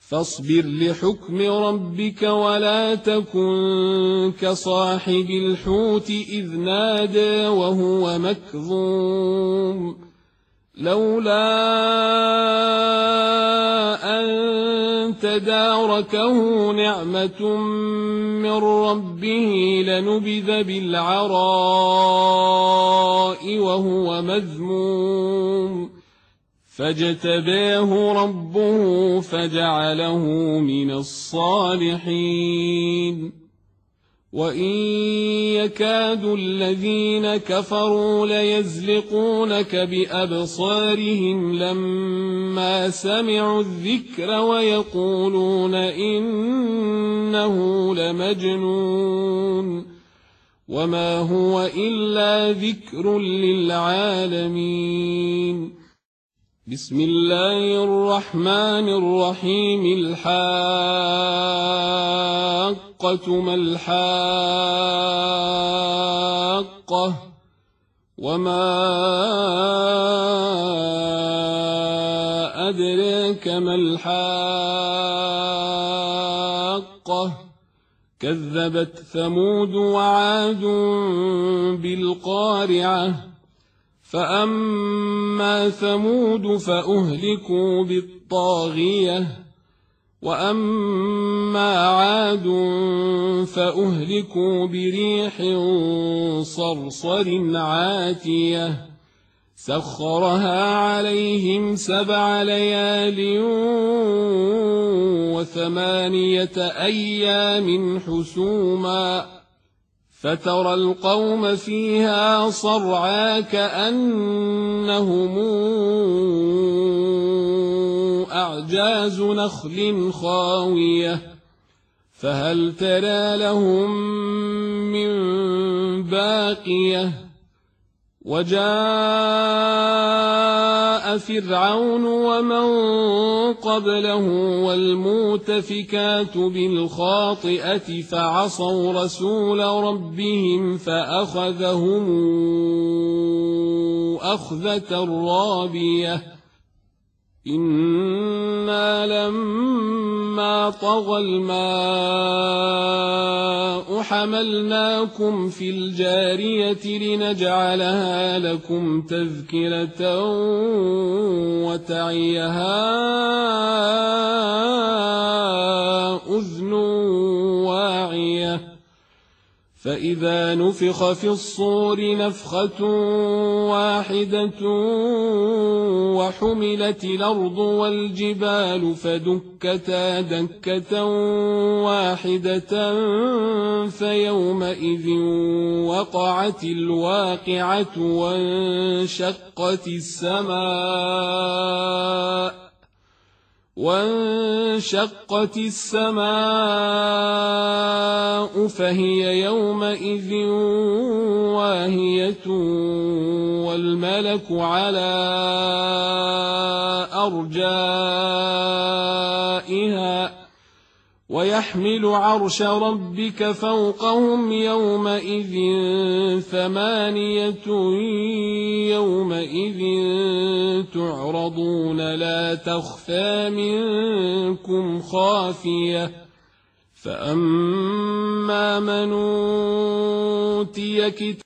فاصبر لحكم ربك ولا تكن كصاحب الحوت إذ نادى وهو مكظوم لولا أن تداركه نعمة من ربه لنبذ بالعراء وهو مذموم فاجتباه ربه فجعله من الصالحين وإن يكاد الذين كفروا ليزلقونك بأبصارهم لما سمعوا الذكر ويقولون إنه لمجنون وما هو إلا ذكر للعالمين بسم الله الرحمن الرحيم الحاقة ما الحاقة وما أدراك ما الحاقة كذبت ثمود وعاد بالقارعة فأما ثمود فأهلكوا بالطاغية وأما عاد فأهلكوا بريح صرصر عاتية سخرها عليهم 7 ليال و8 أيام حسوما فترى القوم فيها صرعى كأنهم أعجاز نخل خاوية فهل ترى لهم من باقية وجاء فرعون ومن قبله والمؤتفكات بالخاطئة فعصوا رسول ربهم فأخذهم أخذة رابية إنا لما طغى الماء حملناكم في الجارية لنجعلها لكم تذكرة وتعيها أذن واعية فإذا نفخ في الصور نفخة واحدة وحملت الأرض والجبال فدكتا دكة واحدة فيومئذ وقعت الواقعة وانشقت السماء فهي يومئذ واهية والملك على أرجائها ويحمل عرش ربك فوقهم يومئذ 8 يومئذ تعرضون لا تخفى منكم خافية فأما من أوتي كتابه